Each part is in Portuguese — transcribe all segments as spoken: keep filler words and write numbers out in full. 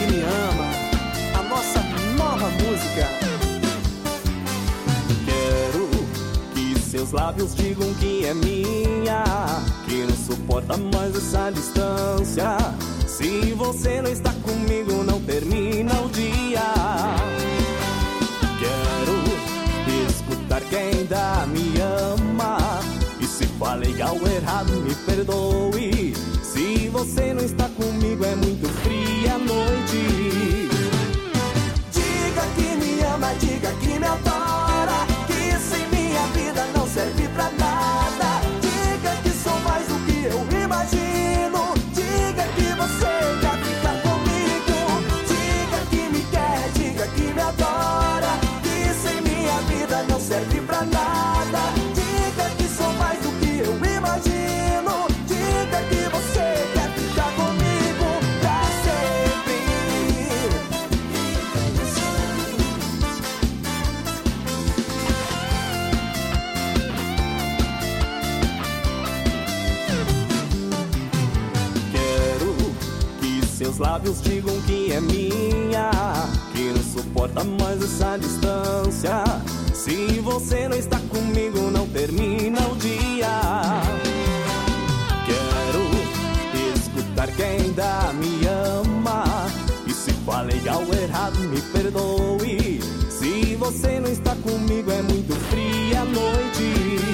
me ama, a nossa nova música. Quero que seus lábios digam que é minha, que não suporta mais essa distância. Se você não está comigo, não termina o dia. Quero escutar quem ainda me ama, e se falei algo errado, me perdoe. Se você não está comigo, é muito fria a noite. Diga que me ama, diga que me adora, que sem minha vida não serve pra nada. Diga que sou mais do que eu imagino. Diga que você quer ficar comigo. Diga que me quer, diga que me adora, que sem minha vida não serve pra nada. Diga que sou mais do que eu imagino. Diga que você quer ficar comigo pra sempre. Quero que seus lábios digam que é minha, que não suporta mais essa distância. Se você não está comigo, não termina o dia. Quero escutar quem ainda me ama, e se falei algo errado, me perdoe. Se você não está comigo, é muito fria a noite.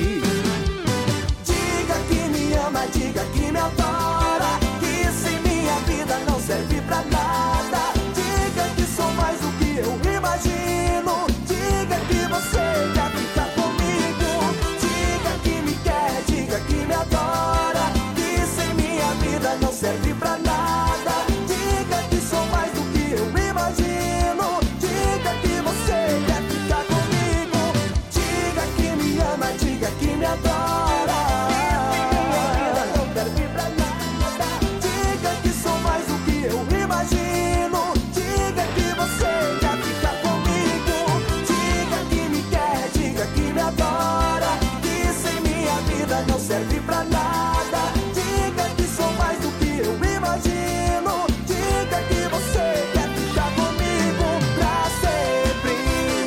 Diga que me ama, diga que me adora, que sem minha vida não serve pra nada. Diga que sou mais do que eu imagino. Diga que você quer ficar comigo. Diga que me quer, diga que me adora, que sem minha vida não serve pra nada. Diga que sou mais do que eu imagino. Diga que você quer ficar comigo. Diga que me ama, diga que me adora, não serve pra nada. Diga que sou mais do que eu imagino. Diga que você quer ficar comigo. Diga que me quer, diga que me adora, que sem minha vida não serve pra nada. Diga que sou mais do que eu imagino. Diga que você quer ficar comigo pra sempre.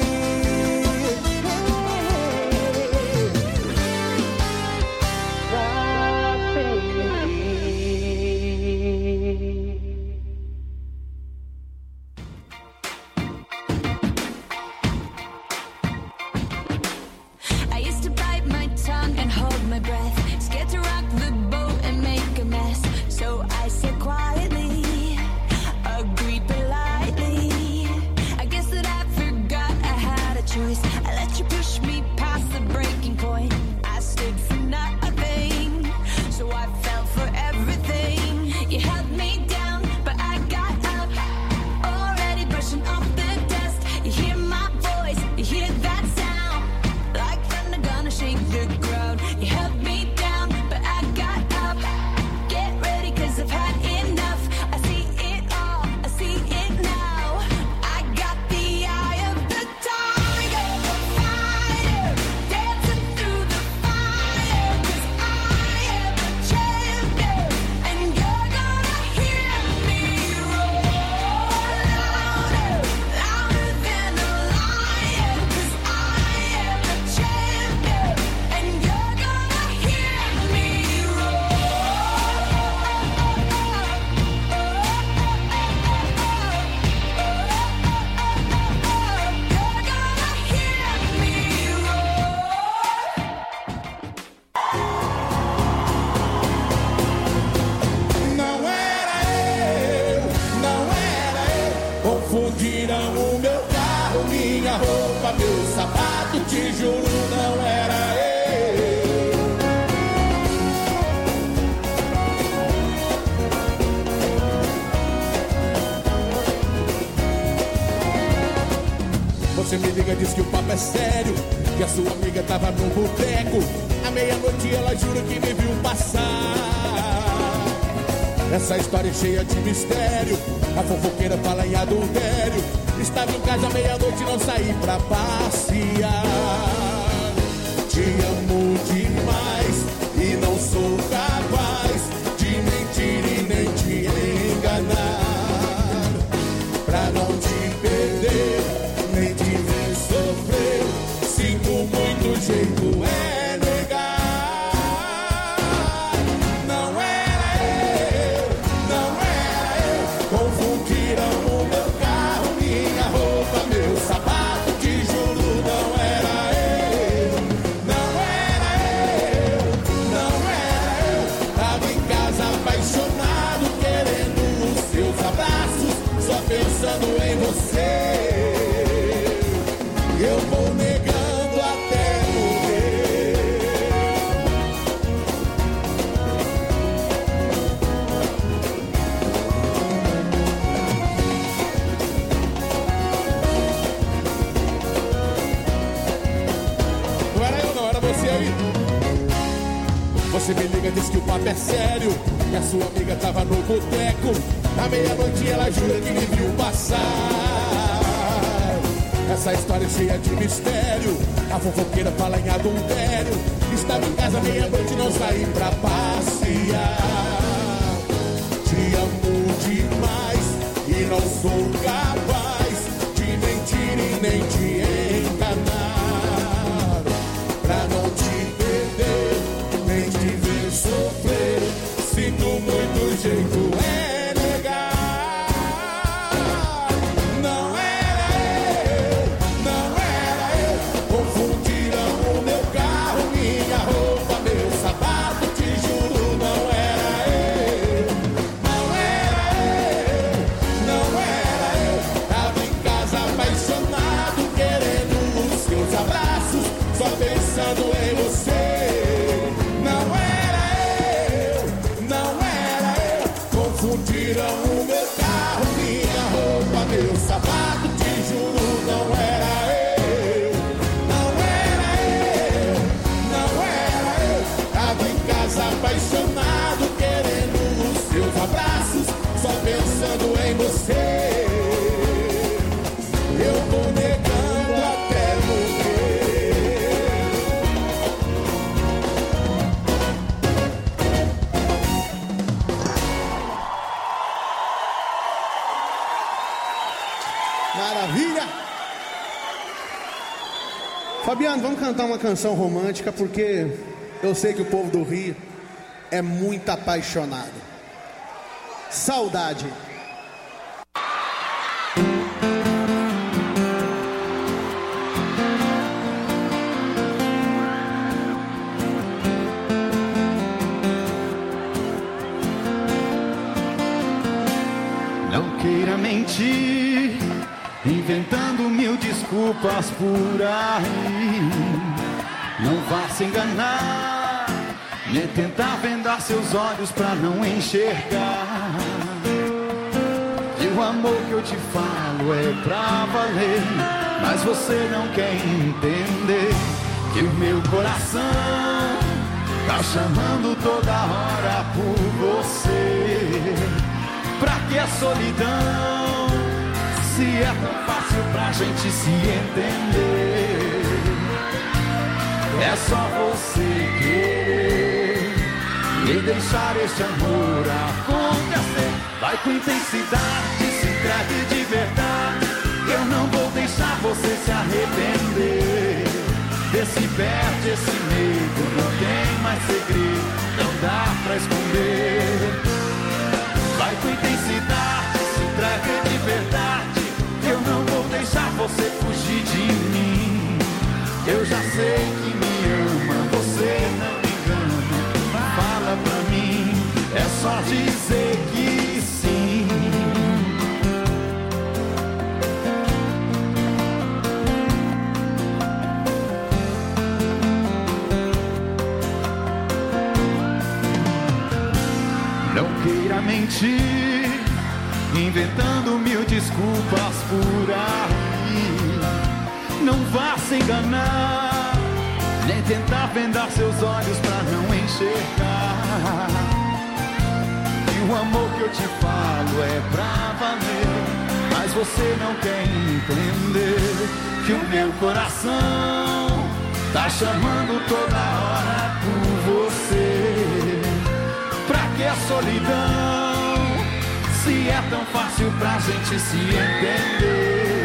I used to bite my tongue and hold my breath, scared to rock the boat and make a mess. So I said quietly, agreed politely. I guess that I forgot I had a choice. I let you push me past the breaking point. I stood for nothing, so I fell for everything. You held me down, but I got up, already brushing off the dust. You hear my voice, you hear that sound, like thunder gonna shake the ground. You held me down, but I got up. Get ready, cause I've had enough. I see it all, I see it now. I got the eye of the tiger, the fighter, dancing through the fire. Cause I am a champion, and you're gonna hear me roar louder, louder than a lion. Cause I am a champion, and you're gonna hear me Não era eu, não era eu. Confundiram o meu carro, minha roupa, meu sapato. Te juro, não era eu. Você me liga, diz que o papo é sério, que a sua amiga tava no boteco. À meia-noite ela jura que me viu passar. Essa história é cheia de mistério. A fofoqueira fala em adultério. Estava em casa à meia-noite e não saí pra passear. Te amo demais e não sou capaz de mentir e nem te enganar. Você me liga, diz que o papo é sério, que a sua amiga tava no boteco. À meia-noite ela jura que me viu passar. Essa história é cheia de mistério. A fofoqueira fala em adultério. Estava em casa meia-noite, não saí pra passear. Te amo demais e não sou capaz de mentir e nem te enganar. Pra não te perder, nem te ver sofrer. Sinto muito jeito, é negar. Não era eu, não era eu. Confundiram o meu carro, minha roupa, meu sapato. Te juro, não era eu, não era eu, não era eu. Tava em casa apaixonado, querendo os seus abraços, só pensando em você. Não era eu, não era eu. Confundiram o meu carro, minha roupa, meu sapato. Te juro, não era eu, não era eu, não era eu. Tava em casa apaixonado, querendo os seus abraços, só pensando em você. Eu tô negando até morrer. Maravilha! Fabiano, vamos cantar uma canção romântica, porque eu sei que o povo do Rio é muito apaixonado. Saudade. Não queira mentir, inventando mil desculpas por aí. Não vá se enganar, nem tentar vendar seus olhos pra não enxergar. E o amor que eu te falo é pra valer, mas você não quer entender que o meu coração tá chamando toda hora por você. Pra que a solidão, se é tão fácil pra gente se entender? É só você querer e deixar esse amor acontecer. Vai com intensidade, se entregue de verdade, que eu não vou deixar você se arrepender. Vê se perde esse medo, não tem mais segredo, não dá pra esconder. Vai com intensidade, se entregue de verdade, que eu não vou deixar você fugir de mim. Eu já sei que me ama, você não me engana. Fala pra mim, é só dizer que sim. Não queira mentir, inventando mil desculpas por aí. Não vá se enganar, nem tentar vendar seus olhos pra não enxergar. E o amor que eu te falo é pra valer, mas você não quer entender que o meu coração tá chamando toda hora por você. Pra que a solidão, se é tão fácil pra gente se entender?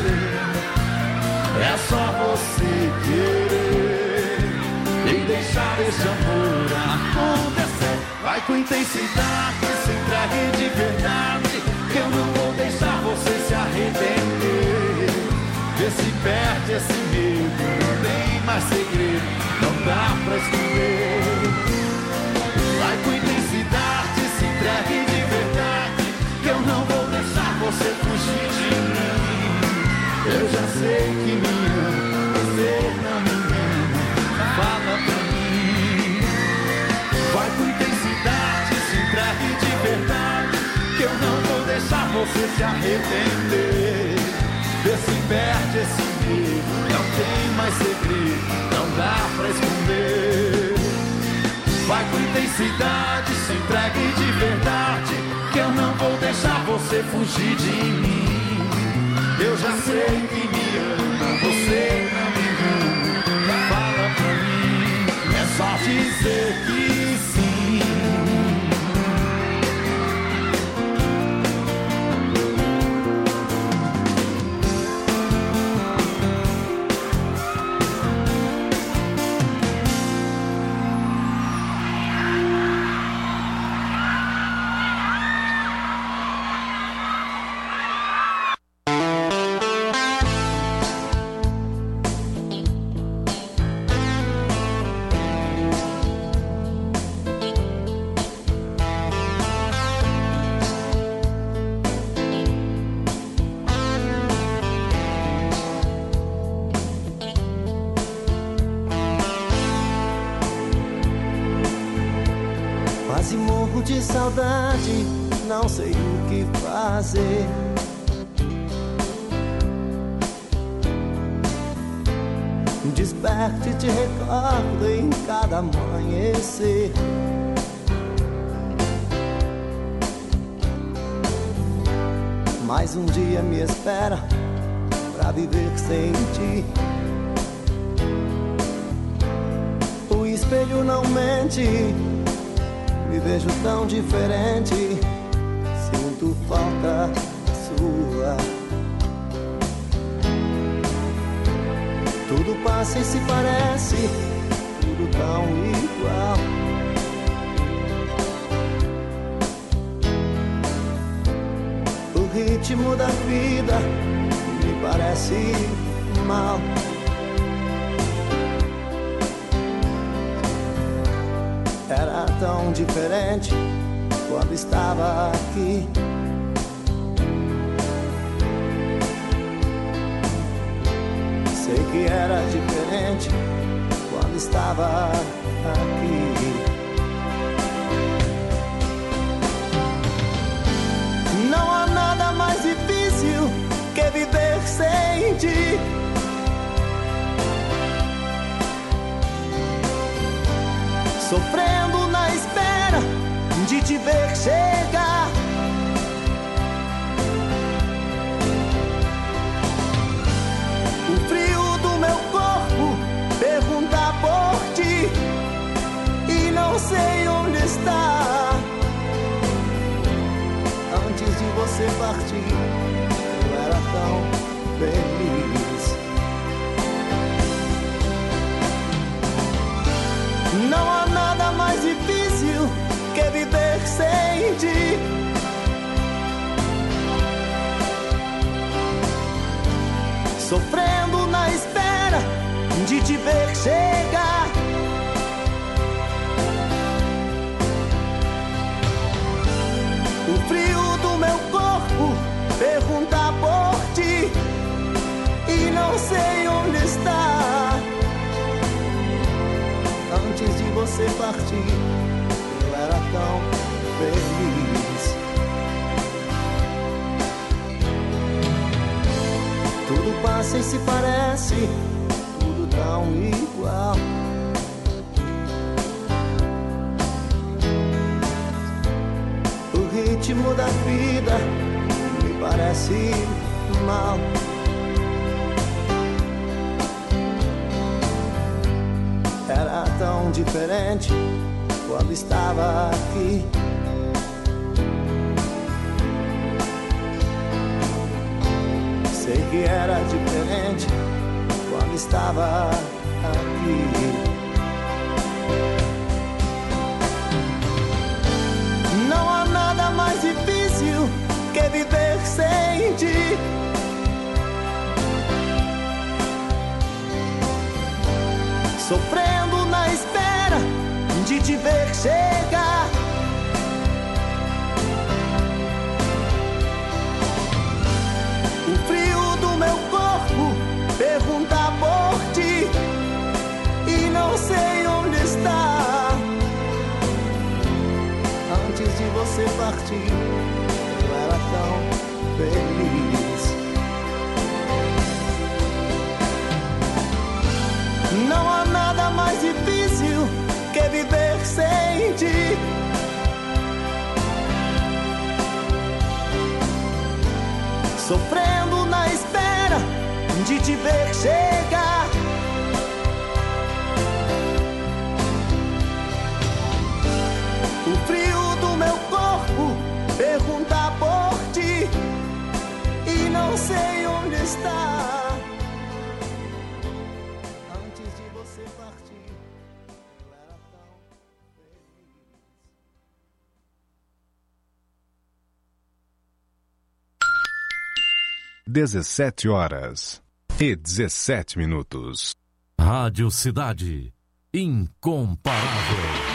É só você querer e deixar esse amor acontecer. Vai com intensidade, se entregue de verdade, que eu não vou deixar você se arrepender. Vê se perde esse medo, não tem mais segredo, não dá pra esconder. Vai com intensidade, se entregue de verdade, que eu não vou deixar você fugir de mim. Eu já sei que me ama, você não me engana. Fala pra mim. Vai com intensidade, se entregue de verdade, que eu não vou deixar você se arrepender. Vê se perde esse medo, não tem mais segredo, não dá pra esconder. Vai com intensidade, se entregue de verdade, que eu não vou deixar você fugir de mim. Eu já sei que me ama, você não me ama. Fala pra mim, é só dizer que sim. Quase morro de saudade, não sei o que fazer. Desperto e te recordo em cada amanhecer. Mais um dia me espera pra viver sem ti. O espelho não mente, me vejo tão diferente, sinto falta sua. Tudo passa e se parece, tudo tão igual. O ritmo da vida me parece mal. Era tão diferente quando estava aqui. Sei que era diferente quando estava aqui. Não há nada mais difícil que viver sem ti. Sofrendo na espera de te ver chegar. O frio do meu corpo pergunta por ti e não sei onde está. Antes de você partir, eu era tão feliz. Não há nada mais difícil que viver sem ti. Sofrendo na espera de te ver chegar. O frio do meu corpo pergunta por ti e não sei onde está. Antes de você partir, eu era tão feliz. Tudo passa e se parece, tudo tão igual. O ritmo da vida me parece mal. Era tão diferente quando estava aqui. Sei que era diferente quando estava aqui. Não há nada mais difícil que viver sem ti. Sofrendo na espera de te ver chegar. O frio do meu corpo pergunta por ti e não sei onde está. Antes de você partir, eu era tão feliz. Não há nada mais difícil que viver sem sofrendo na espera de te ver chegar. O frio do meu corpo pergunta por ti e não sei onde está. Antes de você partir, eu era tão feliz. dezessete horas e dezessete minutos. Rádio Cidade, incomparável.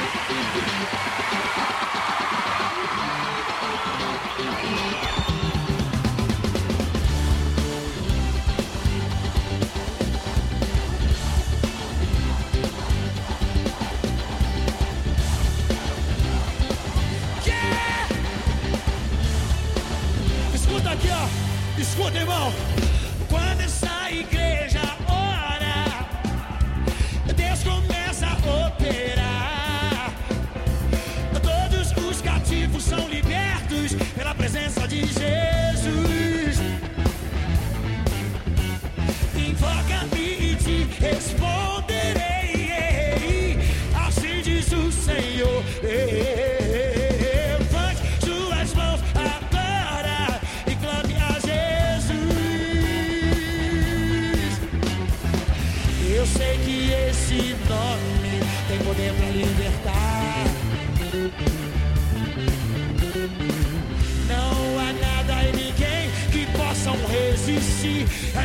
Escuta, irmão, quando essa igreja ora, Deus começa a operar. Todos os cativos são libertos pela presença de Jesus. Invoca-me e te responderei, assim diz o Senhor. Esse nome tem poder pra libertar. Não há nada e ninguém que possam resistir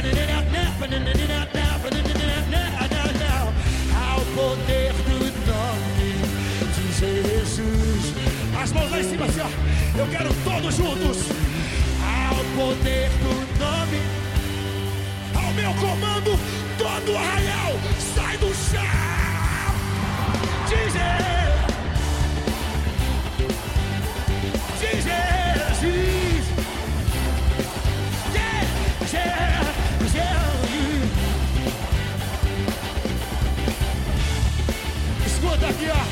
ao poder do nome de Jesus. As mãos lá em cima assim, ó. Eu quero todos juntos. Ao poder do nome, ao meu comando, todo o arraial sai do chão. Dizer, dizer, diz, dizer, dizer. Escuta aqui, ó.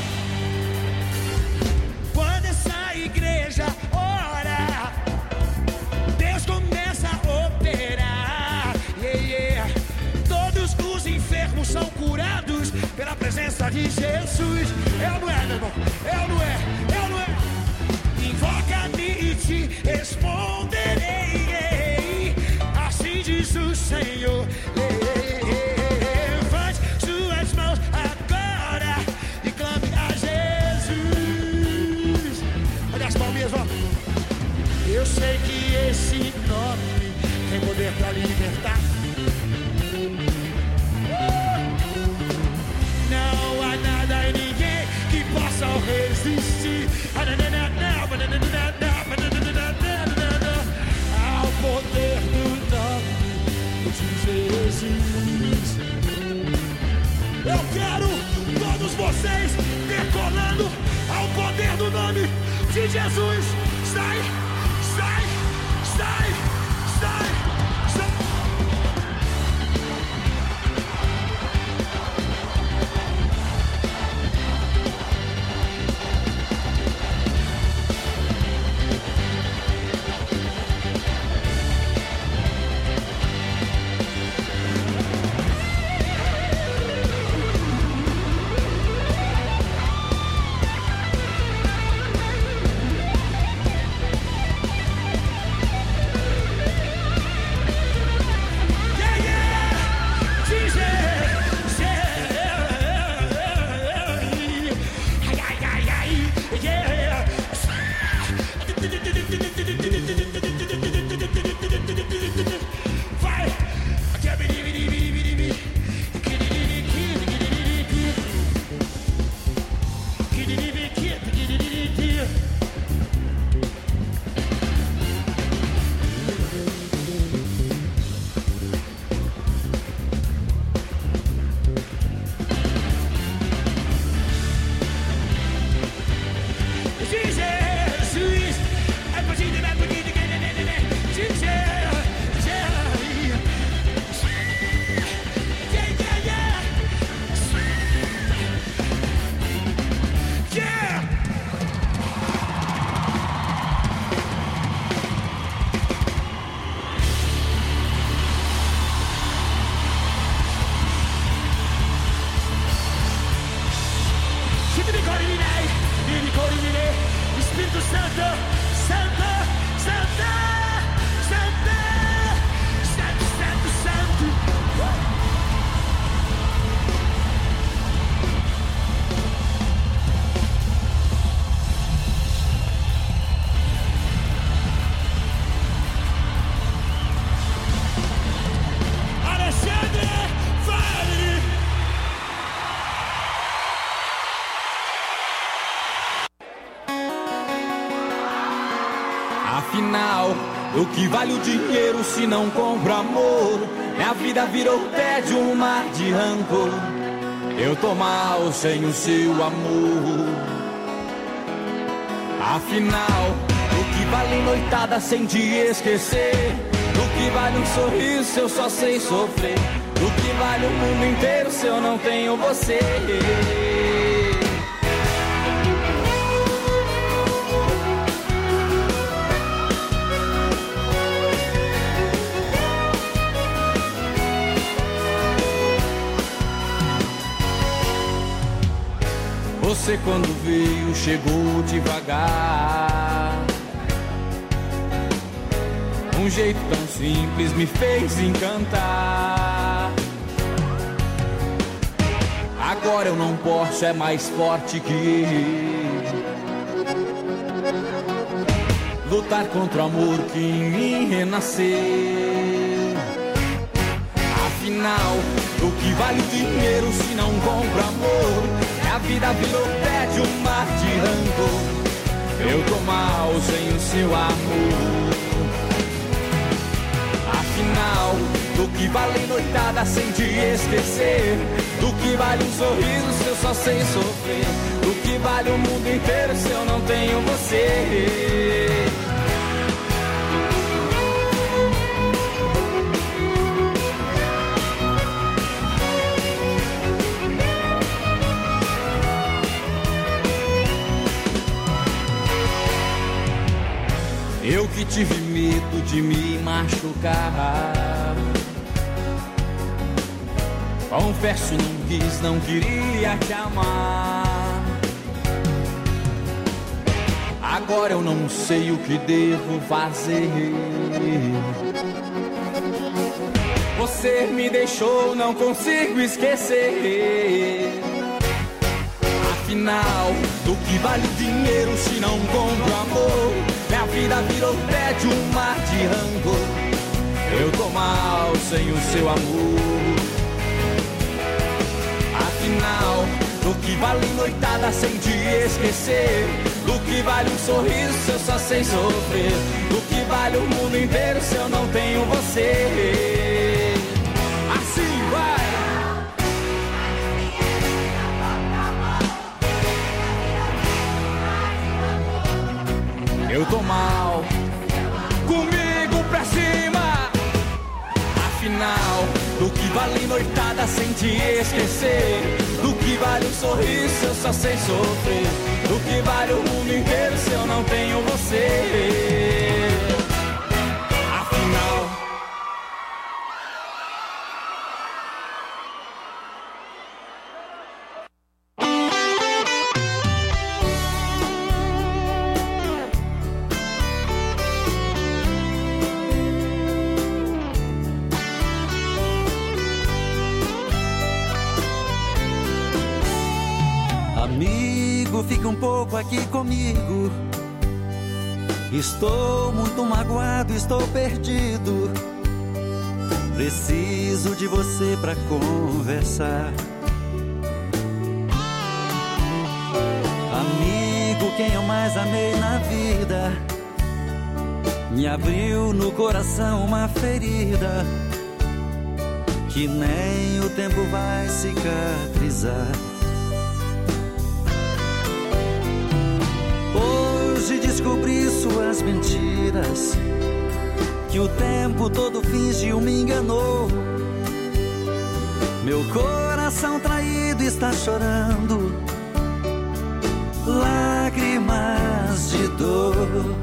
Quando essa igreja ora, Deus começa a operar. Yeah, yeah. Todos os enfermos são curados pela presença de Jesus. É ou não é, meu irmão? É ou não é? É ou não é? Invoca-me e te responderei, assim diz o Senhor. Levante suas mãos agora e clame a Jesus. Olha as palminhas, ó. Eu sei que esse nome tem poder para libertar. Não há nada e ninguém que possa resistir ao poder do nome de Jesus. Eu quero todos vocês decolando ao poder do nome de Jesus. Sai, sai, sai, sai, sai. Vini, Corimine, Espírito Santo, Santo, Santo, Santo, Santo, Santo, Santo. Alexandre Vale. Afinal, o que vale o dinheiro se não compra amor? Minha vida virou tédio, um mar de rancor. Eu tô mal sem o seu amor. Afinal, o que vale noitada sem te esquecer? O que vale um sorriso se eu só sei sofrer? O que vale o mundo inteiro se eu não tenho você? Você quando veio chegou devagar. Um jeito tão simples me fez encantar. Agora eu não posso, é mais forte que eu. Lutar contra o amor que em mim renasceu. Afinal, o que vale o dinheiro se não compra amor? A vida virou tédio, um mar de rancor. Eu tô mal sem o seu amor. Afinal, do que vale noitada sem te esquecer? Do que vale um sorriso se eu só sei sofrer? Do que vale o mundo inteiro se eu não tenho você? Eu que tive medo de me machucar. Confesso, não quis, não queria te amar. Agora eu não sei o que devo fazer. Você me deixou, não consigo esquecer. Afinal, do que vale o dinheiro se não compra amor? Minha vida virou tédio, um mar de rancor. Eu tô mal sem o seu amor. Afinal, do que vale noitada sem te esquecer? Do que vale um sorriso se eu só sei sofrer? Do que vale o mundo inteiro se eu não tenho você? Assim vai! Eu tô mal, comigo pra cima. Afinal, do que vale noitada sem te esquecer? Do que vale um sorriso se eu só sei sofrer? Do que vale o mundo inteiro se eu não tenho você? Afinal, fique um pouco aqui comigo. Estou muito magoado, estou perdido. Preciso de você pra conversar. Amigo, quem eu mais amei na vida, me abriu no coração uma ferida que nem o tempo vai cicatrizar. Hoje descobri suas mentiras, que o tempo todo fingiu, me enganou. Meu coração traído está chorando lágrimas de dor.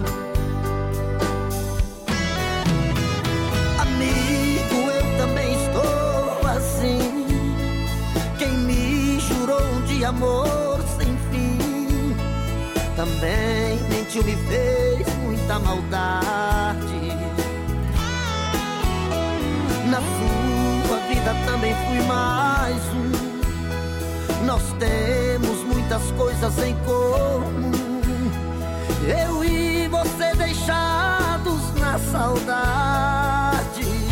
Amigo, eu também estou assim. Quem me jurou de amor sem fim também mentiu, me fez muita maldade. Na sua vida também fui mais um. Nós temos muitas coisas em comum. Eu e você deixados na saudade.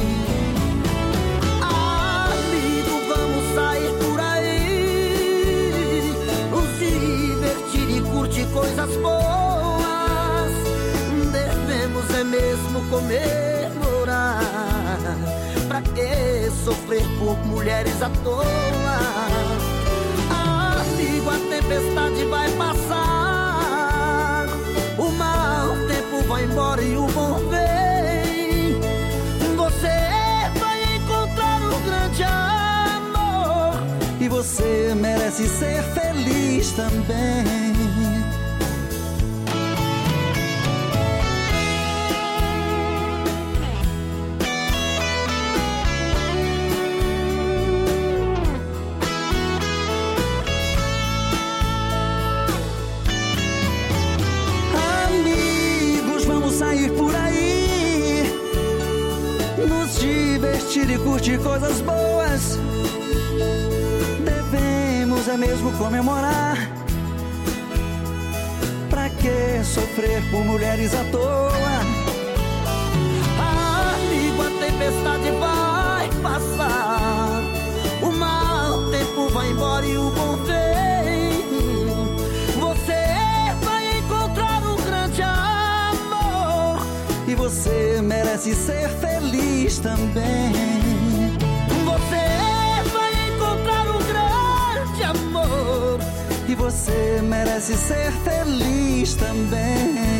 Amigo, vamos sair por aí, nos divertir e curtir coisas boas. Devemos é mesmo comemorar. Pra que sofrer por mulheres à toa? Amigo, a tempestade vai passar, o mau tempo vai embora e o bom vem. Você vai encontrar um grande amor e você merece ser feliz também. Sair por aí, nos divertir e curtir coisas boas. Devemos é mesmo comemorar. Pra que sofrer por mulheres à toa? Amigo, a tempestade vai passar, o mau tempo vai embora e o bom vem. Você vai encontrar um grande amor e você merece ser feliz também. Você vai encontrar um grande amor e você merece ser feliz também.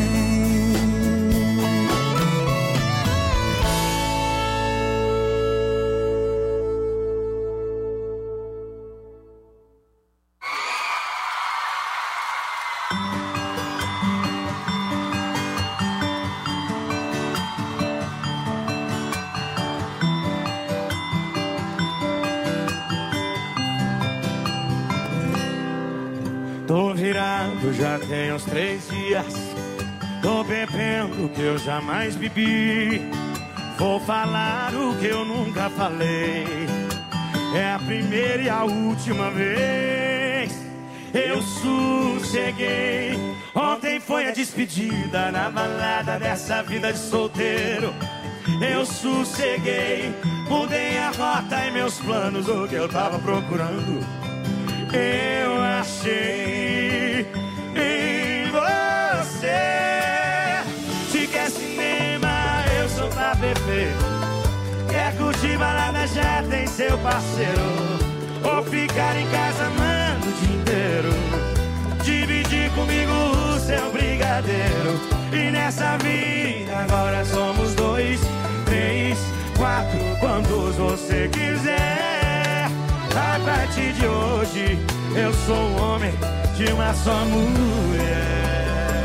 Tô virado, já tem uns três dias. Tô bebendo o que eu jamais bebi. Vou falar o que eu nunca falei. É a primeira e a última vez. Eu sosseguei. Ontem foi a despedida na balada dessa vida de solteiro. Eu sosseguei. Mudei a rota e meus planos, o que eu tava procurando eu achei em você. Se quer cinema, eu sou pra beber. Quer curtir balada, já tem seu parceiro. Ou ficar em casa amando o dia inteiro. Dividir comigo o seu brigadeiro. E nessa vida agora somos dois, três, quatro, quantos você quiser. A partir de hoje, eu sou um homem de uma só mulher.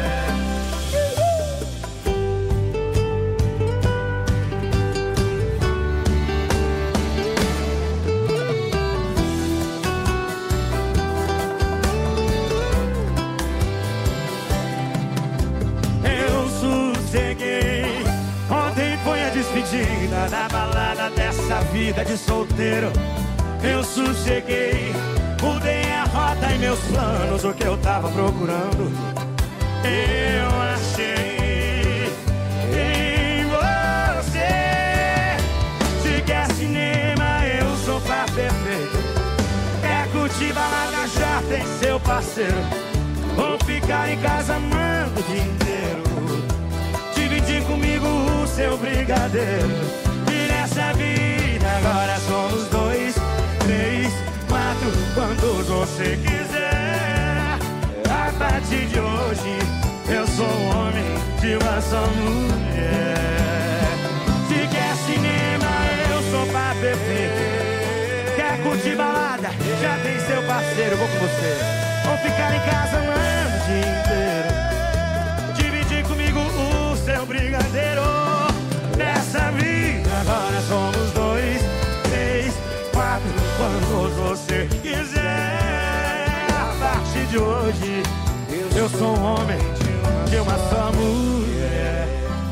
Eu sosseguei. Ontem foi a despedida da balada dessa vida de solteiro. Eu sosseguei, mudei a rota e meus planos, o que eu tava procurando eu achei em você. Se quer cinema, eu sou pra perfeito. Quer curtir balada, já tem seu parceiro. Ou ficar em casa amando o dia inteiro. Dividir comigo o seu brigadeiro. E nessa vida agora somos dois, três, quatro, quantos você quiser. A partir de hoje, eu sou um homem de uma só mulher. Se quer cinema, eu sou pra perfeito. Quer curtir balada, já tem seu parceiro, vou com você. Ou ficar em casa amando o dia inteiro. Dividir comigo o seu brigadeiro. Nessa vida agora somos dois, três, quatro, quantos você quiser. A partir de hoje, eu Eu sou um homem de uma só mulher.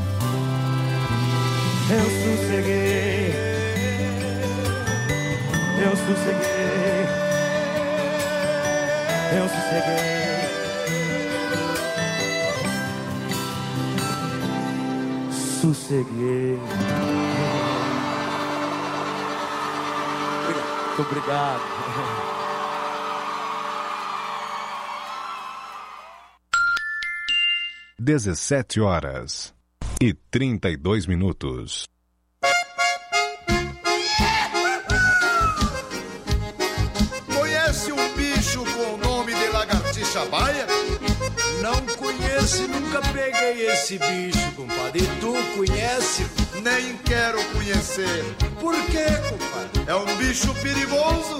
Eu sosseguei, eu sosseguei, eu sosseguei. Sosseguei. Muito obrigado. dezessete horas e trinta e dois minutos. Conhece um bicho com o nome de lagartixa baia? Não conheço, nunca peguei esse bicho, compadre. E tu conhece? Nem quero conhecer. Por quê, compadre? É um bicho perigoso.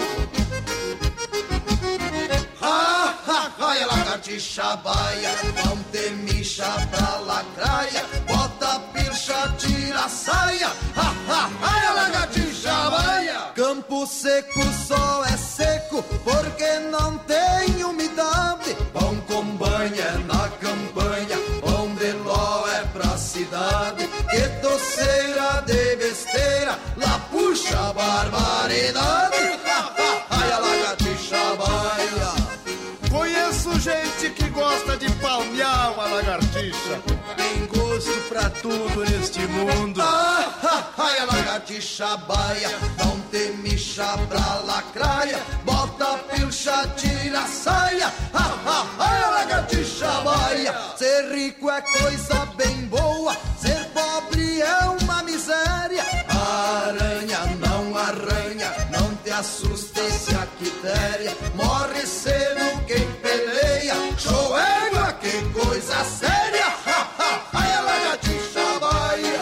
Ha, ha, ha, é lagartixa baia, não te mixa pra lacraia, bota a pircha, tira a saia. Ha, ha, ha, é lagartixa baia. Campo seco só é seco porque não tem umidade. Bom com banha na campanha, onde ló é pra cidade. Que doceira de besteira, lá puxa a barbaridade. Ha, ha, ha, é lagartixa baia. Conheço gente que gosta de palmear uma lagartixa. Tem gosto pra tudo neste mundo. Ah, ah, ah, é lagartixa baia, não te mixa pra lacraia, bota a pilcha, tira a saia. Ah, ah, ah, é lagartixa baia. Ser rico é coisa bem boa, ser pobre é uma miséria. A aranha não arranha, não te assuste se a quitéria. Morre cedo quem peleia, show égua, que coisa séria. Ha, ha, ha, é lagartixa baia.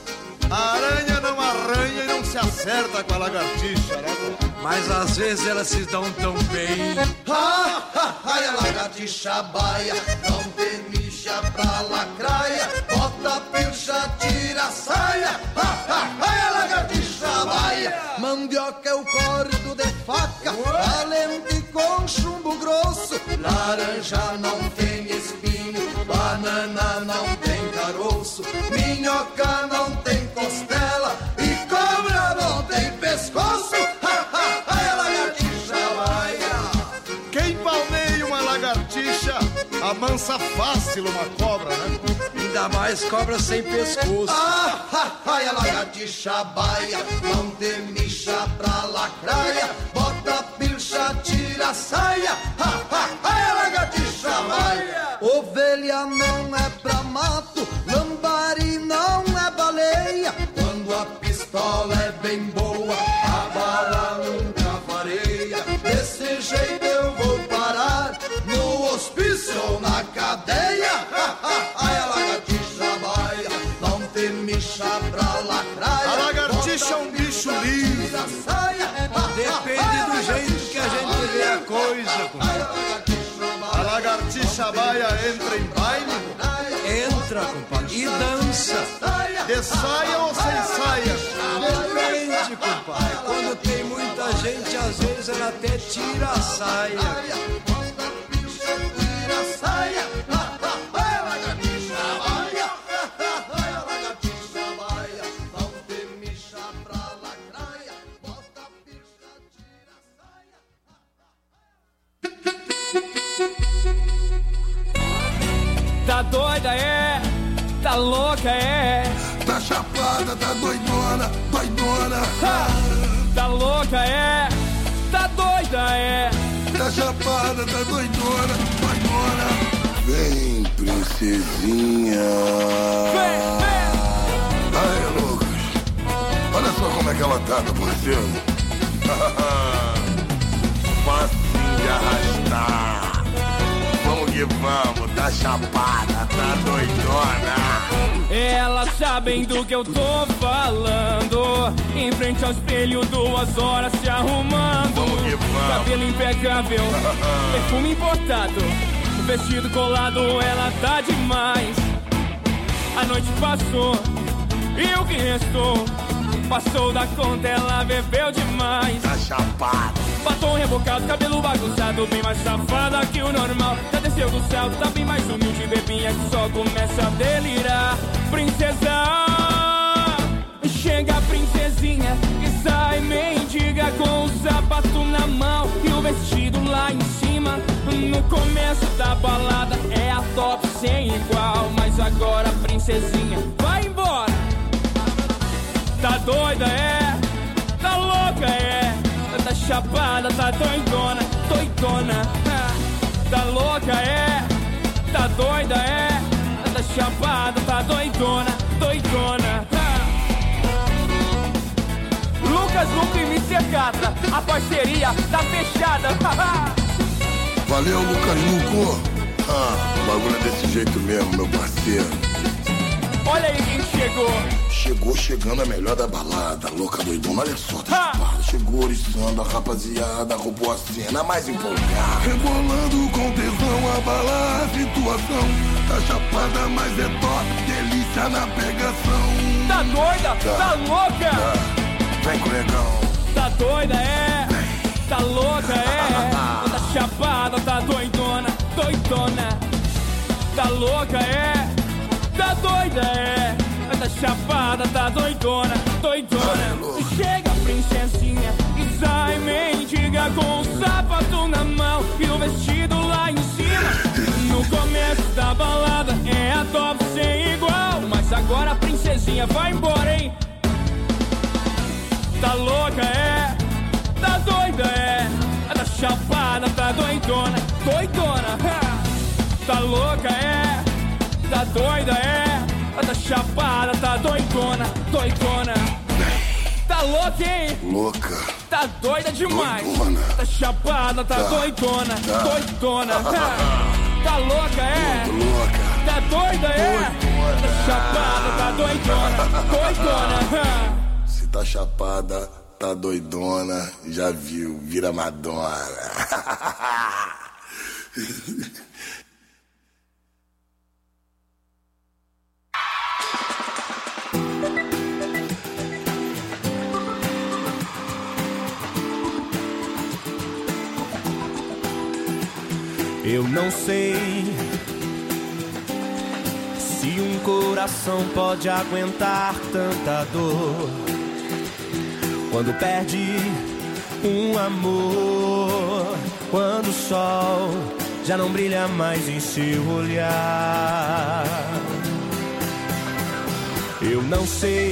A aranha não arranha e não se acerta com a lagartixa, né? Mas às vezes elas se dão tão bem. Ha, ha, ha, é lagartixa baia, não te mixa pra lacraia, bota a pilcha, tira a saia. Ha, ha, ha, é lagartixa baia. Mandioca é o cordo de faca, valente com chumbo grosso. Laranja não tem espinho, banana não tem caroço, minhoca não tem costela e cobra não tem pescoço. Ha, ha, ha, é lagartixa baia. Quem palmeia uma lagartixa amansa fácil uma cobra, né? Ainda mais cobra sem pescoço. Ah, ha, ha, é lagartixa baia, não te mixa pra lacraia, bota a pilcha, tira a saia. Ha, ha, ha, é lagartixa baia. Ovelha não é pra mato, lambari não é baleia. Quando a pistola é bem boa, a bala nunca fareia. Desse jeito eu vou parar no hospício ou na cadeia. Ha, ha, ha, é lagartixa baia, não te mixa pra lacraia. A lagartixa é um bicho livre. Depende do jeito que a gente vê a coisa, compadre. A lagartixa baia entra em baile? Entra, compadre, e dança. De saia ou sem saia? Depende, compadre. Quando tem muita gente, às vezes ela até tira a saia. Tira a saia. É lagartixa baia. É lagartixa baia, não te mixa pra lacraia, bota a pilcha, tira a saia. Tá doida, é? Tá louca, é? Tá chapada, tá doidona, doidona. Ha! Tá louca, é? Tá doida, é? Tá chapada, tá doidona, doidona. Vem, princesinha. Vem, vem. Aí, Lucas. Olha só como é que ela tá, tá parecendo? Facinho de arrastar. Vamos que vamos, tá chapada, tá doidona. Elas sabem do que eu tô falando. Em frente ao espelho, duas horas se arrumando. Vamos que vamos. Cabelo impecável, perfume importado, vestido colado, ela tá demais. A noite passou e o que restou passou da conta, ela bebeu demais. Tá chapada. Batom rebocado, cabelo bagunçado, bem mais safada que o normal. Tá desceu do céu, tá bem mais humilde, bebinha que só começa a delirar. Princesa, chega a princesinha e sai mendiga com o sapato na mão e o vestido lá em cima. No começo da balada é a top sem igual, mas agora a princesinha vai embora. Tá doida, é? Tá louca, é? Tá chapada, tá doidona, doidona. Tá louca, é? Tá doida, é? Tá chapada, tá doidona, doidona. Lucas Luco e mister Catra, a parceria tá fechada. Valeu, Lucas Luco. Ah, o bagulho é desse jeito mesmo, meu parceiro. Olha aí quem chegou. Chegou chegando a melhor da balada, louca doidona, olha só, tá chapada. Chegou oriçando a rapaziada, roubou a cena mais empolgada. Rebolando com tesão, abalar a situação. Tá chapada, mas é top, delícia na pegação. Tá doida? Tá, tá louca? Tá. Vem com o negão. Tá doida, é? Tá louca, é? Tá chapada, tá doidona, doidona. Tá louca, é? Tá doida, é? Tá chapada, tá doidona, doidona. Chega a princesinha e sai mendiga com o sapato na mão e o vestido lá em cima. No começo da balada é a top sem igual, mas agora a princesinha vai embora, hein? Tá louca, é? Tá doida, é? Tá chapada, tá doidona, doidona. Tá louca, é? Tá doida, é? Tá chapada, tá doidona, doidona. Tá louca, hein? Louca. Tá doida demais. Doidona. Tá chapada, tá, tá. doidona, tá. doidona. Tá louca, é? Muito louca. Tá doida, é? Doidona. Tá chapada, tá doidona, doidona. Se tá chapada, tá doidona, já viu, vira Madonna. Eu não sei se um coração pode aguentar tanta dor quando perde um amor, quando o sol já não brilha mais em seu olhar. Eu não sei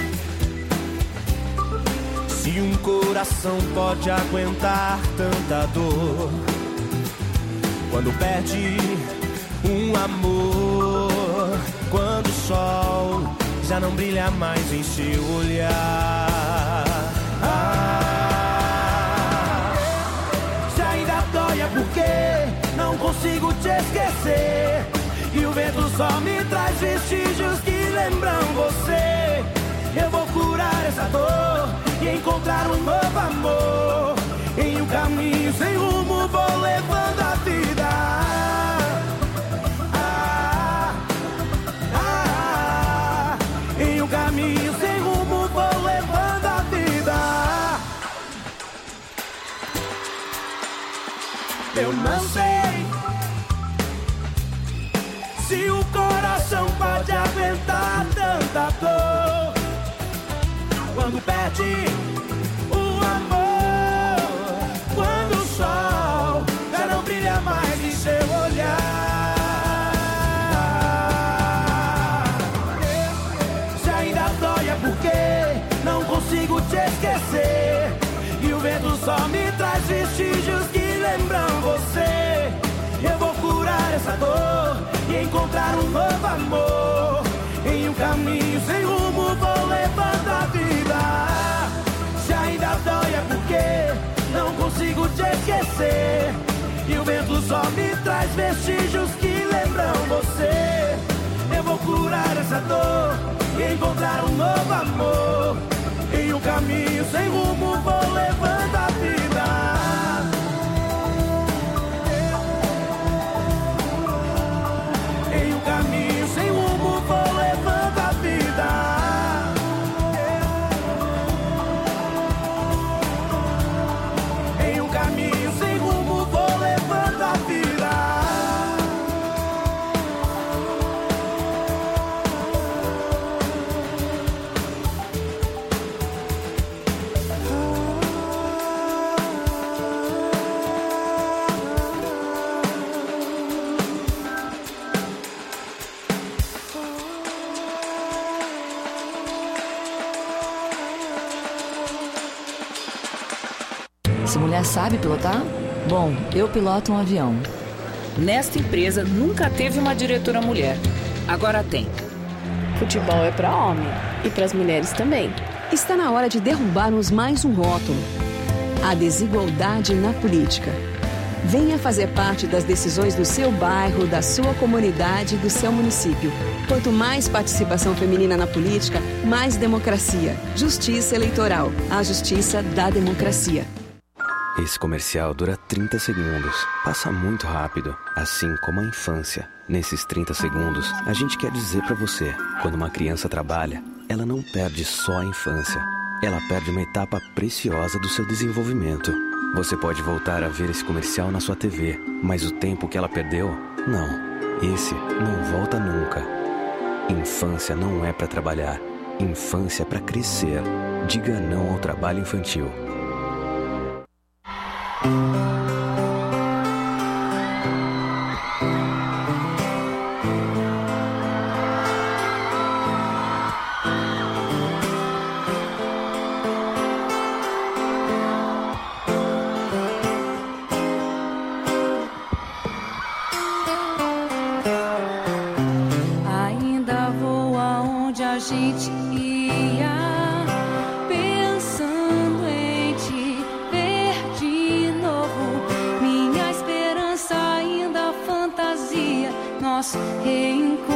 se um coração pode aguentar tanta dor quando perde um amor, quando o sol já não brilha mais em seu olhar. Ah, se ainda dói é porque não consigo te esquecer, e o vento só me traz vestígios que lembram você. Eu vou curar essa dor e encontrar um novo amor. Em um caminho sem rumo vou levando a vida. Ah, ah, ah. Em um caminho sem rumo vou levando a vida. Eu não sei se o coração pode aguentar tanta dor quando perde o amor, quando o sol já não brilha mais em seu olhar. Se ainda dói é porque não consigo te esquecer, e o vento só me traz vestígios que lembram você. Eu vou curar essa dor e encontrar um novo amor. Em um caminho sem rumo vou levando a vida. Se ainda dói é porque não consigo te esquecer, e o vento só me traz vestígios que lembram você. Eu vou curar essa dor e encontrar um novo amor. Em um caminho sem rumo vou levando a vida. Em um caminho sem rumo vou levando a vida. Em um caminho sem rumo vou levando a vida. mulher sabe pilotar? Bom, eu piloto um avião. Nesta empresa nunca teve uma diretora mulher. Agora tem. Futebol é para homem e para as mulheres também. Está na hora de derrubarmos mais um rótulo: a desigualdade na política. Venha fazer parte das decisões do seu bairro, da sua comunidade e do seu município. Quanto mais participação feminina na política, mais democracia. Justiça Eleitoral. A justiça da democracia. Esse comercial dura trinta segundos. Passa muito rápido, assim como a infância. Nesses trinta segundos, a gente quer dizer pra você: quando uma criança trabalha, ela não perde só a infância. Ela perde uma etapa preciosa do seu desenvolvimento. Você pode voltar a ver esse comercial na sua T V, mas o tempo que ela perdeu, não. Esse não volta nunca. Infância não é pra trabalhar. Infância é pra crescer. Diga não ao trabalho infantil. Ainda vou aonde a gente ia, pensando em te ver de novo. Minha esperança ainda fantasia nosso reencontro.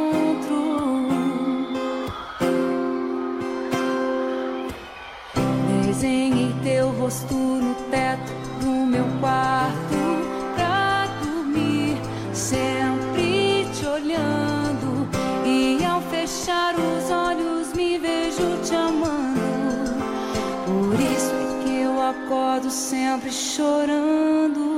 Desenhei teu rosto no teto do meu quarto pra dormir, sempre te olhando, e ao fechar os olhos me vejo te amando. Por isso é que eu acordo sempre chorando.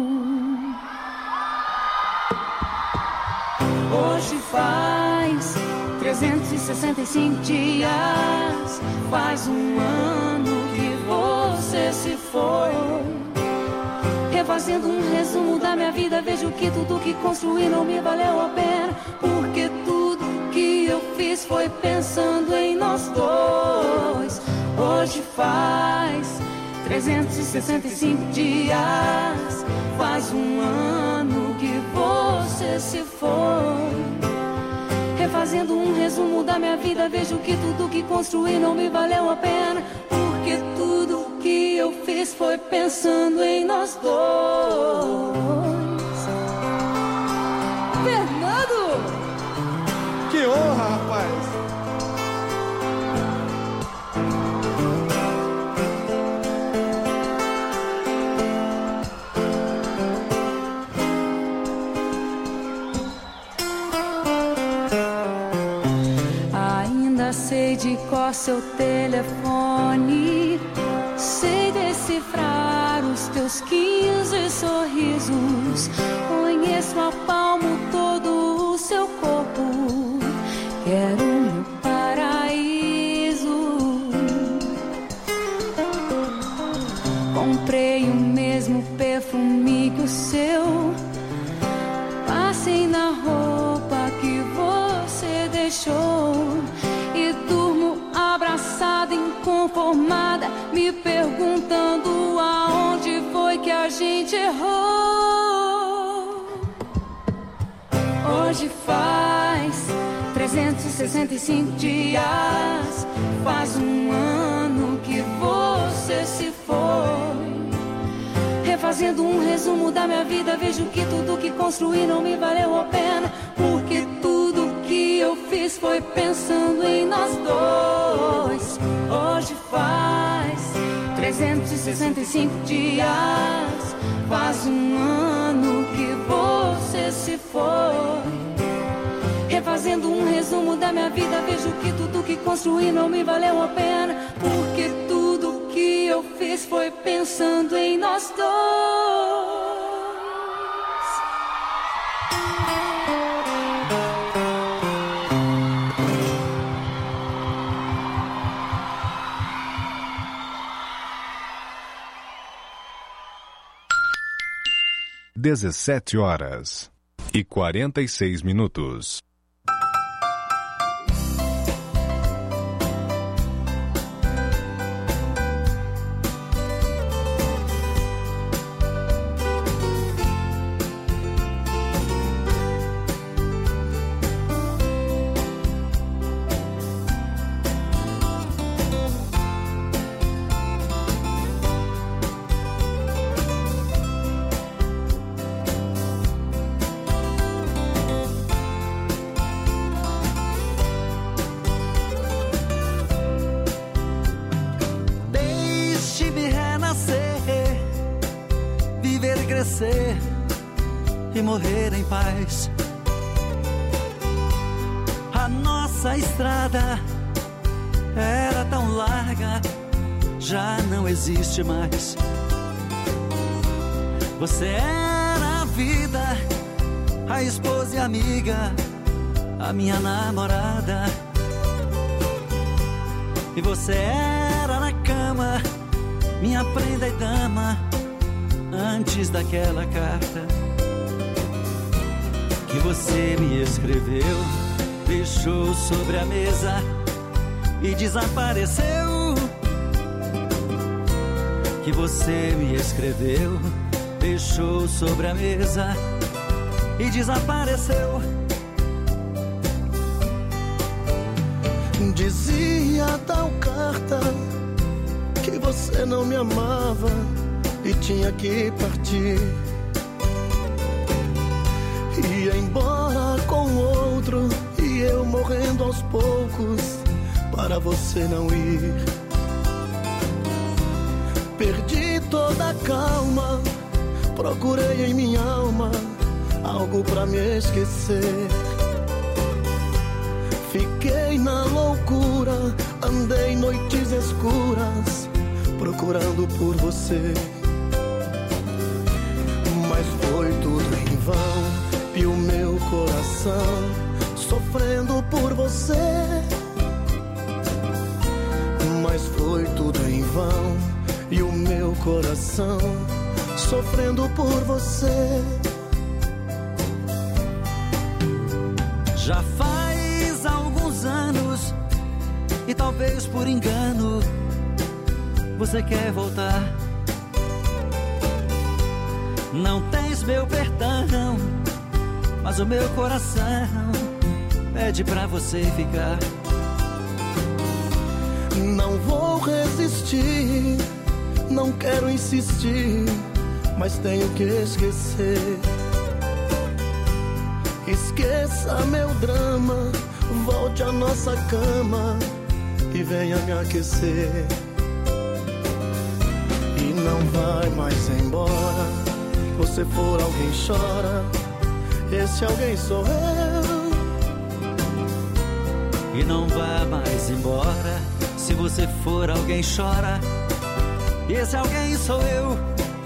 Hoje faz trezentos e sessenta e cinco dias, faz um ano que você se foi. Refazendo um resumo da minha vida, vejo que tudo que construí não me valeu a pena, porque tudo que eu fiz foi pensando em nós dois. Hoje faz trezentos e sessenta e cinco dias, faz um ano que você se foi. Refazendo um resumo da minha vida, vejo que tudo que construí não me valeu a pena, porque tudo que eu fiz foi pensando em nós dois. Fernando! Que honra, rapaz! Ainda sei de cor seu telefone, sei decifrar os teus quinze sorrisos, conheço a palmo todo o seu corpo, quero meu paraíso. Comprei o mesmo perfume que o seu, passei na roupa que você deixou, e durmo abraçada, inconformada, me perguntando aonde foi que a gente errou. Hoje faz trezentos e sessenta e cinco dias, faz um ano que você se foi. Refazendo um resumo da minha vida, vejo que tudo que construí não me valeu a pena, porque tudo que eu fiz foi pensando em nós dois. Hoje faz trezentos e sessenta e cinco dias, faz um ano que você se foi. Refazendo um resumo da minha vida, vejo que tudo que construí não me valeu a pena, porque tudo que eu fiz foi pensando em nós dois. dezessete horas e quarenta e seis minutos. morrer em paz. A nossa estrada era tão larga, já não existe mais. Você era a vida, a esposa e amiga, a minha namorada. E você era na cama, minha prenda e dama, antes daquela carta que você me escreveu, deixou sobre a mesa e desapareceu. Que você me escreveu, deixou sobre a mesa e desapareceu. Dizia tal carta que você não me amava e tinha que partir. Ia embora com outro e eu morrendo aos poucos para você não ir. Perdi toda a calma, procurei em minha alma algo pra me esquecer. Fiquei na loucura, andei noites escuras procurando por você. Mas foi tudo em vão e o meu coração sofrendo por você. Mas foi tudo em vão e o meu coração sofrendo por você. Já faz alguns anos e talvez por engano você quer voltar. Não tens meu perdão, mas o meu coração pede pra você ficar. Não vou resistir, não quero insistir, mas tenho que esquecer. Esqueça meu drama, volte à nossa cama e venha me aquecer. E não vai mais embora, você for alguém chora, esse alguém sou eu. E não vá mais embora, se você for alguém chora, esse alguém sou eu.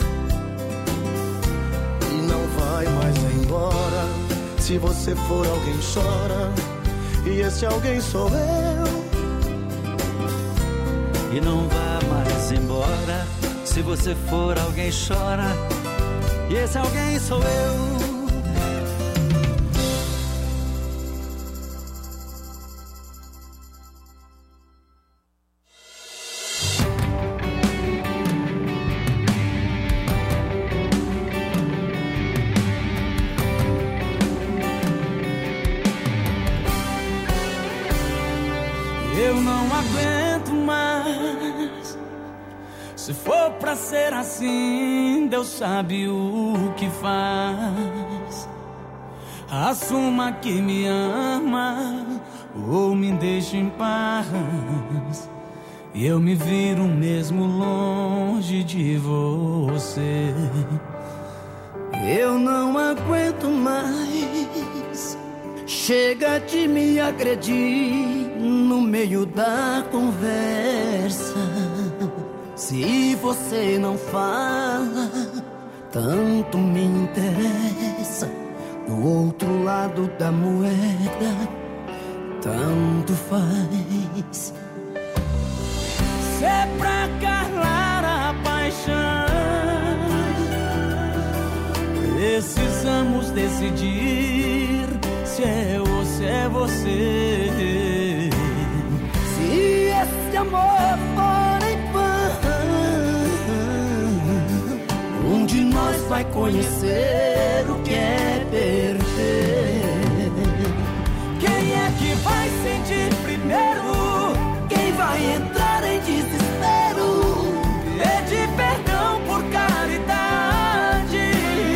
E não vai mais embora, se você for alguém chora, e esse alguém sou eu. E não vá mais embora, se você for alguém chora, e esse alguém sou eu. Eu não aguento mais. Se for pra ser assim, Deus sabe o que faz. Assuma que me ama ou me deixe em paz. Eu me viro mesmo longe de você. Eu não aguento mais. Chega de me agredir no meio da conversa. Se você não fala, tanto me interessa. Do outro lado da moeda, tanto faz. Se é pra calar a paixão, precisamos decidir se é ou se é você. Se esse amor for em vão, um de nós vai conhecer o que é perder. Quem é que vai sentir primeiro? Quem vai entrar em desespero? Pedir perdão por caridade,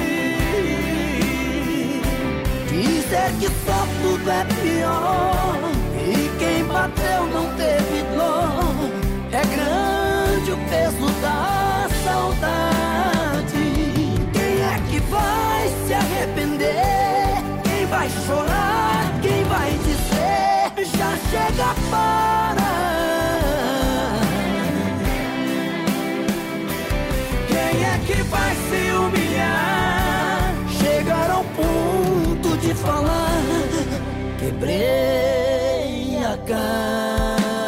dizer que só tudo é pior, e quem bateu não teve dor. É grande o peso da saudade. Quem é que vai se arrepender? vai chorar? Quem vai dizer? Já chega, para. Quem é que vai se humilhar? Chegar ao ponto de falar: quebrei a cara.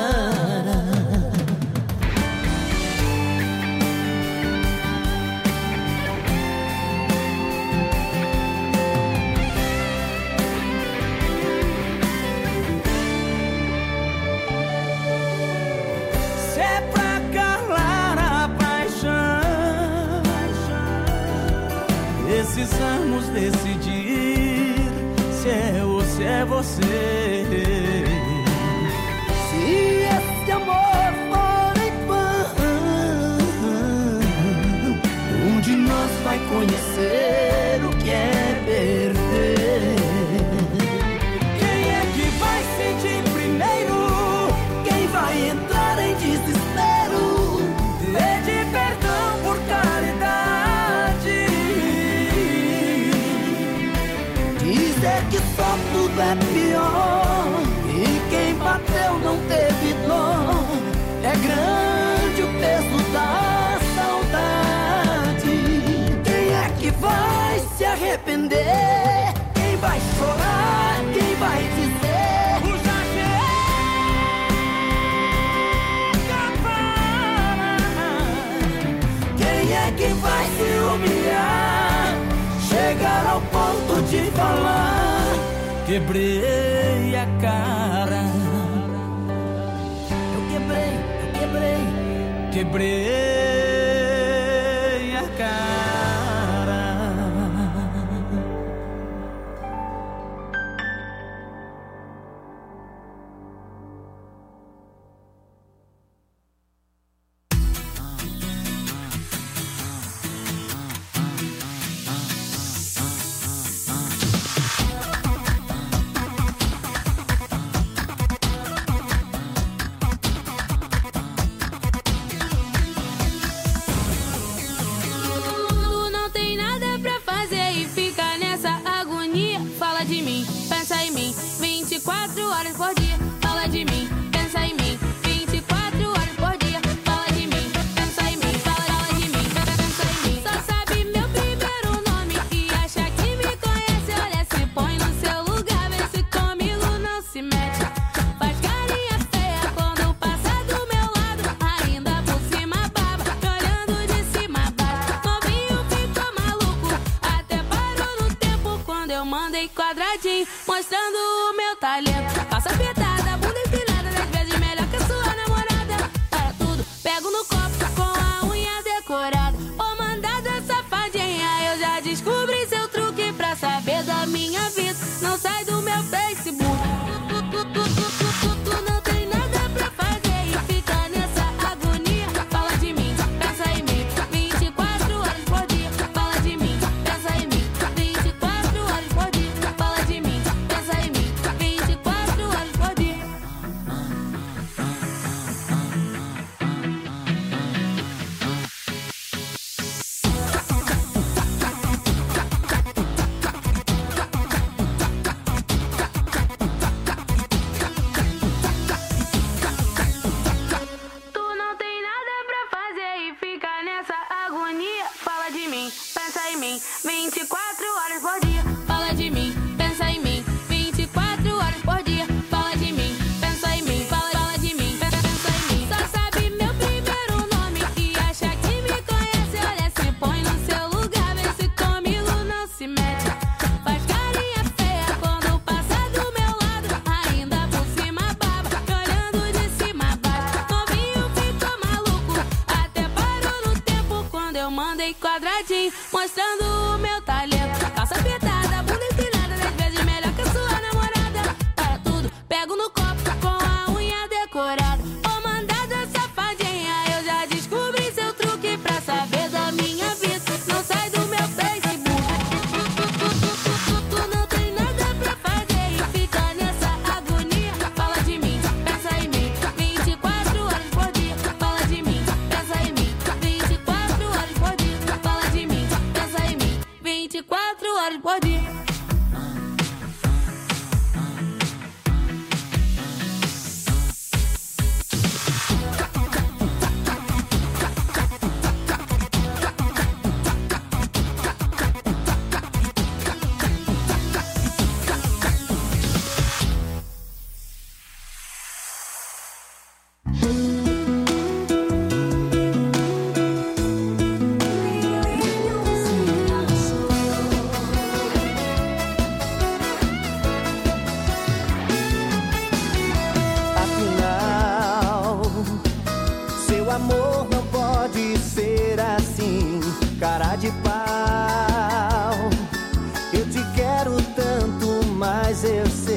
Se é pra calar a paixão, precisamos decidir se é ou se é você. Se esse amor for em vão, um de nós vai conhecer o que é perder. Quem é que vai sentir primeiro? Quem vai entrar em desespero? Pede perdão por caridade. Dizer que só tudo é pior e quem bateu não teve dó. É grande o peso da saudade. Quem é que vai se arrepender? Quem vai chorar? Quem vai dizer? O já chega. Quem é que vai se humilhar? Chegar ao ponto de falar: quebrei a cara. Eu quebrei, eu quebrei, quebrei a cara. Tu não tem nada pra fazer e fica nessa agonia. Fala de mim, pensa em mim, vinte e quatro horas por dia. Fala de mim, pensa em mim, vinte e quatro horas por dia. Fala de mim, pensa em mim, fala, fala de mim, pensa em mim. Só sabe meu primeiro nome e acha que me conhece. Olha, se põe no seu lugar, vê se comigo não se mete. Faz carinha feia quando passa do meu lado, ainda por cima baba, me olhando de cima a baixo. Novinho ficou maluco, até parou no tempo quando eu mandei quadradinho, mostrando o meu talento. Passa pitada, bunda empinada, dez vezes melhor que a sua namorada. Para tudo, pego no copo com a unha decorada. Ô mandada safadinha, eu já descobri seu truque pra saber da minha vida. Não sai do meu Facebook. Tu, tu, tu, tu, tu, tu, tu não tem nada pra fazer e fica nessa agonia. Fala de mim, pensa em mim, vinte e quatro horas por dia. Fala de mim, pensa em mim, vinte e quatro horas por dia. Fala de mim, pensa em mim, vinte e quatro horas por dia. mas eu sei